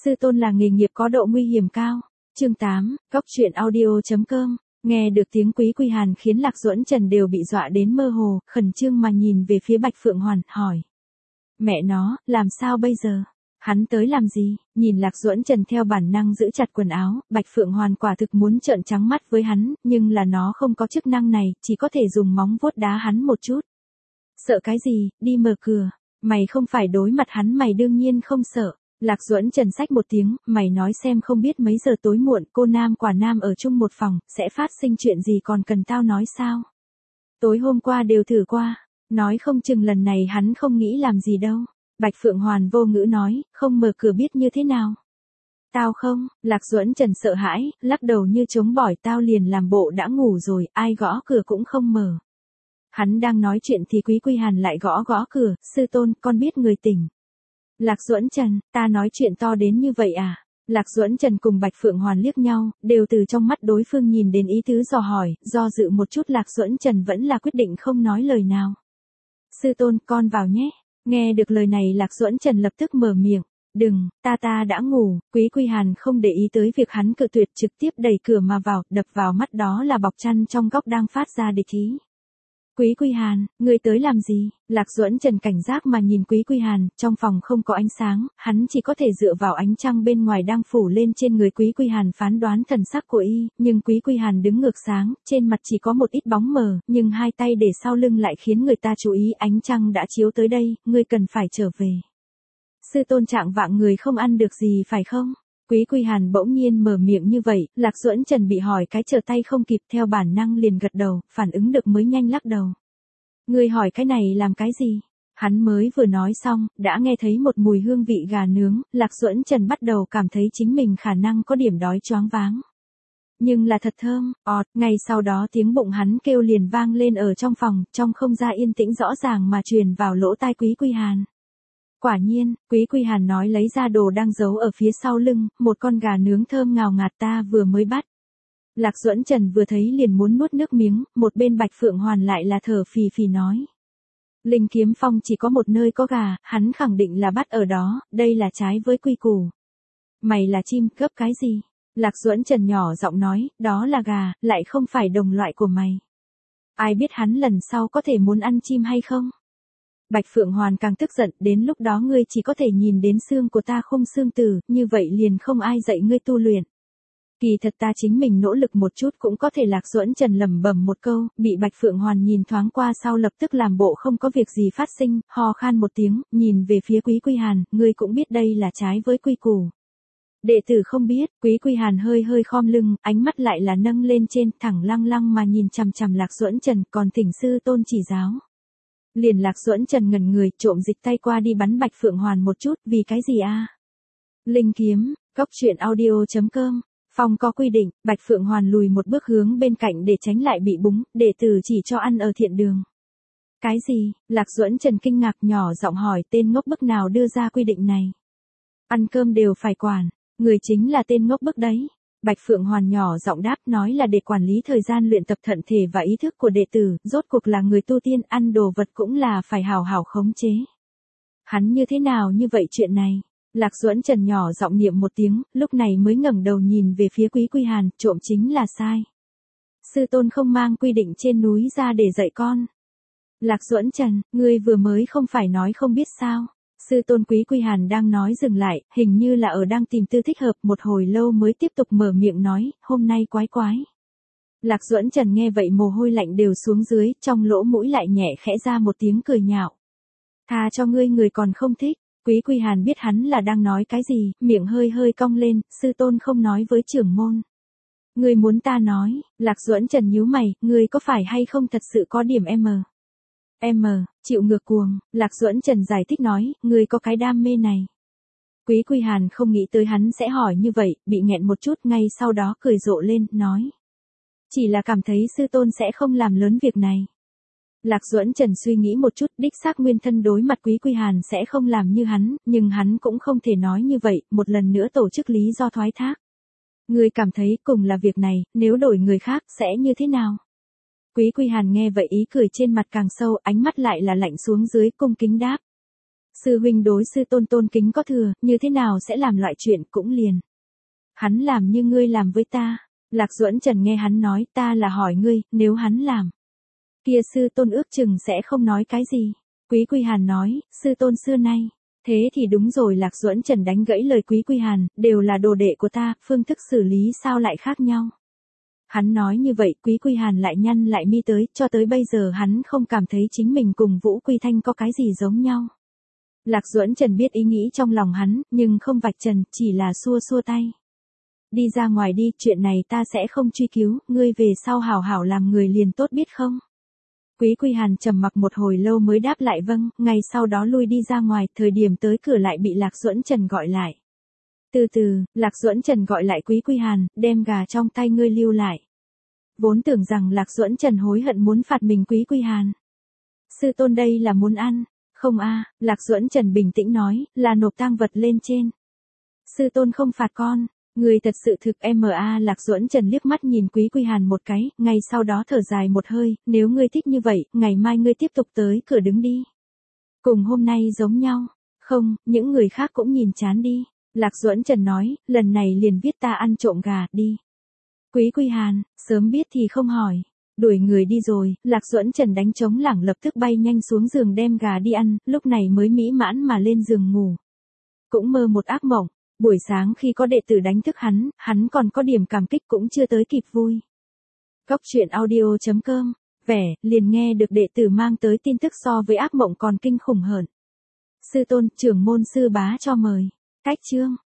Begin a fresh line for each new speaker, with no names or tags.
Sư tôn là nghề nghiệp có độ nguy hiểm cao. Chương 8, Cóc truyện audio.com. Nghe được tiếng Quý Quy Hàn khiến Lạc Duẫn Trần đều bị dọa đến mơ hồ, khẩn trương mà nhìn về phía Bạch Phượng Hoàn, hỏi. Mẹ nó, làm sao bây giờ? Hắn tới làm gì? Nhìn Lạc Duẫn Trần theo bản năng giữ chặt quần áo, Bạch Phượng Hoàn quả thực muốn trợn trắng mắt với hắn, nhưng là nó không có chức năng này, chỉ có thể dùng móng vuốt đá hắn một chút. Sợ cái gì, đi mở cửa. Mày không phải đối mặt hắn, mày đương nhiên không sợ. Lạc Duẫn Trần xách một tiếng, mày nói xem không biết mấy giờ tối muộn, cô nam quả nam ở chung một phòng, sẽ phát sinh chuyện gì còn cần tao nói sao? Tối hôm qua đều thử qua, nói không chừng lần này hắn không nghĩ làm gì đâu. Bạch Phượng Hoàn vô ngữ nói, không mở cửa biết như thế nào? Tao không, Lạc Duẫn Trần sợ hãi, lắc đầu như chống bỏi, tao liền làm bộ đã ngủ rồi, ai gõ cửa cũng không mở. Hắn đang nói chuyện thì Quý Quy Hàn lại gõ gõ cửa, sư tôn, con biết người tỉnh. Lạc Duẫn Trần, ta nói chuyện to đến như vậy à? Lạc Duẫn Trần cùng Bạch Phượng Hoàn liếc nhau, đều từ trong mắt đối phương nhìn đến ý tứ dò hỏi, do dự một chút Lạc Duẫn Trần vẫn là quyết định không nói lời nào. Sư tôn, con vào nhé. Nghe được lời này Lạc Duẫn Trần lập tức mở miệng. Đừng, ta đã ngủ. Quý Quy Hàn không để ý tới việc hắn cự tuyệt, trực tiếp đẩy cửa mà vào, đập vào mắt đó là bọc chăn trong góc đang phát ra địch ý. Quý Quy Hàn, ngươi tới làm gì? Lạc Duẫn Trần cảnh giác mà nhìn Quý Quy Hàn, trong phòng không có ánh sáng, hắn chỉ có thể dựa vào ánh trăng bên ngoài đang phủ lên trên người Quý Quy Hàn phán đoán thần sắc của y, nhưng Quý Quy Hàn đứng ngược sáng, trên mặt chỉ có một ít bóng mờ, nhưng hai tay để sau lưng lại khiến người ta chú ý, ánh trăng đã chiếu tới đây, ngươi cần phải trở về. Sư tôn trạng vạng người không ăn được gì phải không? Quý Quy Hàn bỗng nhiên mở miệng như vậy, Lạc Duẫn Trần bị hỏi cái trở tay không kịp, theo bản năng liền gật đầu, phản ứng được mới nhanh lắc đầu. Ngươi hỏi cái này làm cái gì? Hắn mới vừa nói xong, đã nghe thấy một mùi hương vị gà nướng, Lạc Duẫn Trần bắt đầu cảm thấy chính mình khả năng có điểm đói choáng váng. Nhưng là thật thơm, ngay sau đó tiếng bụng hắn kêu liền vang lên ở trong phòng, trong không gian yên tĩnh rõ ràng mà truyền vào lỗ tai Quý Quy Hàn. Quả nhiên, Quý Quy Hàn nói lấy ra đồ đang giấu ở phía sau lưng, một con gà nướng thơm ngào ngạt ta vừa mới bắt. Lạc Duẫn Trần vừa thấy liền muốn nuốt nước miếng, một bên Bạch Phượng Hoàn lại là thở phì phì nói. Linh Kiếm Phong chỉ có một nơi có gà, hắn khẳng định là bắt ở đó, đây là trái với quy củ. Mày là chim, gấp cái gì? Lạc Duẫn Trần nhỏ giọng nói, đó là gà, lại không phải đồng loại của mày. Ai biết hắn lần sau có thể muốn ăn chim hay không? Bạch Phượng Hoàn càng tức giận, đến lúc đó ngươi chỉ có thể nhìn đến xương của ta không xương tử, như vậy liền không ai dạy ngươi tu luyện. Kỳ thật ta chính mình nỗ lực một chút cũng có thể. Lạc Duẫn Trần lẩm bẩm một câu, bị Bạch Phượng Hoàn nhìn thoáng qua sau lập tức làm bộ không có việc gì phát sinh, ho khan một tiếng, nhìn về phía Quý Quy Hàn, ngươi cũng biết đây là trái với quy củ. Đệ tử không biết. Quý Quy Hàn hơi khom lưng, ánh mắt lại là nâng lên trên, thẳng lăng lăng mà nhìn chằm chằm Lạc Duẫn Trần, còn thỉnh sư tôn chỉ giáo. Liền Lạc Duẫn Trần ngẩn người, trộm dịch tay qua đi bắn Bạch Phượng Hoàn một chút, vì cái gì a? Linh kiếm, Cóc truyện audio.com. Phòng có quy định, Bạch Phượng Hoàn lùi một bước hướng bên cạnh để tránh lại bị búng, đệ tử chỉ cho ăn ở thiện đường. Cái gì? Lạc Duẫn Trần kinh ngạc nhỏ giọng hỏi, tên ngốc bức nào đưa ra quy định này? Ăn cơm đều phải quản, người chính là tên ngốc bức đấy. Bạch Phượng Hoàn nhỏ giọng đáp, nói là để quản lý thời gian luyện tập thận thể và ý thức của đệ tử, rốt cuộc là người tu tiên, ăn đồ vật cũng là phải hào hào khống chế. Hắn như thế nào như vậy chuyện này? Lạc Duẫn Trần nhỏ giọng niệm một tiếng, lúc này mới ngẩng đầu nhìn về phía Quý Quy Hàn, trộm chính là sai. Sư tôn không mang quy định trên núi ra để dạy con. Lạc Duẫn Trần, ngươi vừa mới không phải nói không biết sao? Sư tôn. Quý Quy Hàn đang nói dừng lại, hình như là ở đang tìm tư thích hợp, một hồi lâu mới tiếp tục mở miệng nói, hôm nay quái quái. Lạc Duẫn Trần nghe vậy mồ hôi lạnh đều xuống dưới, trong lỗ mũi lại nhẹ khẽ ra một tiếng cười nhạo. Tha cho ngươi, người còn không thích. Quý Quy Hàn biết hắn là đang nói cái gì, miệng hơi cong lên, sư tôn không nói với trưởng môn. Ngươi muốn ta nói? Lạc Duẫn Trần nhíu mày, ngươi có phải hay không thật sự có điểm chịu ngược cuồng. Lạc Duẫn Trần giải thích nói, ngươi có cái đam mê này. Quý Quy Hàn không nghĩ tới hắn sẽ hỏi như vậy, bị nghẹn một chút, ngay sau đó cười rộ lên, nói. Chỉ là cảm thấy sư tôn sẽ không làm lớn việc này. Lạc Duẫn Trần suy nghĩ một chút, đích xác nguyên thân đối mặt Quý Quy Hàn sẽ không làm như hắn, nhưng hắn cũng không thể nói như vậy, một lần nữa tổ chức lý do thoái thác. Ngươi cảm thấy cùng là việc này, nếu đổi người khác sẽ như thế nào? Quý Quy Hàn nghe vậy ý cười trên mặt càng sâu, ánh mắt lại là lạnh xuống dưới, cung kính đáp. Sư huynh đối sư tôn tôn kính có thừa, như thế nào sẽ làm loại chuyện cũng liền. Hắn làm như ngươi làm với ta. Lạc Duẫn Trần nghe hắn nói, ta là hỏi ngươi, nếu hắn làm. Kia sư tôn ước chừng sẽ không nói cái gì. Quý Quy Hàn nói, sư tôn xưa nay. Thế thì đúng rồi, Lạc Duẫn Trần đánh gãy lời Quý Quy Hàn, đều là đồ đệ của ta, phương thức xử lý sao lại khác nhau. Hắn nói như vậy, Quý Quy Hàn lại nhăn lại mi tới, cho tới bây giờ hắn không cảm thấy chính mình cùng Vũ Quy Thanh có cái gì giống nhau. Lạc Duẫn Trần biết ý nghĩ trong lòng hắn, nhưng không vạch trần, chỉ là xua xua tay. Đi ra ngoài đi, chuyện này ta sẽ không truy cứu, ngươi về sau hảo hảo làm người liền tốt biết không? Quý Quy Hàn trầm mặc một hồi lâu mới đáp lại vâng, ngày sau đó lui đi ra ngoài, thời điểm tới cửa lại bị Lạc Duẫn Trần gọi lại. Từ từ, Lạc Duẫn Trần gọi lại Quý Quy Hàn, đem gà trong tay ngươi lưu lại. Vốn tưởng rằng Lạc Duẫn Trần hối hận muốn phạt mình Quý Quy Hàn. Sư tôn đây là muốn ăn, không a, Lạc Duẫn Trần bình tĩnh nói, là nộp tang vật lên trên. Sư tôn không phạt con. Người thật sự thực M.A. Lạc Duẫn Trần liếc mắt nhìn Quý Quy Hàn một cái, ngay sau đó thở dài một hơi, nếu ngươi thích như vậy, ngày mai ngươi tiếp tục tới cửa đứng đi. Cùng hôm nay giống nhau. Không, những người khác cũng nhìn chán đi. Lạc Duẫn Trần nói, lần này liền viết ta ăn trộm gà, đi. Quý Quy Hàn, sớm biết thì không hỏi. Đuổi người đi rồi, Lạc Duẫn Trần đánh trống lảng lập tức bay nhanh xuống giường đem gà đi ăn, lúc này mới mỹ mãn mà lên giường ngủ. Cũng mơ một ác mộng. Buổi sáng khi có đệ tử đánh thức hắn còn có điểm cảm kích cũng chưa tới kịp vui. Góc truyện audio.com, vẻ, liền nghe được đệ tử mang tới tin tức so với ác mộng còn kinh khủng hơn. Sư tôn, trưởng môn sư bá cho mời. Cách chương.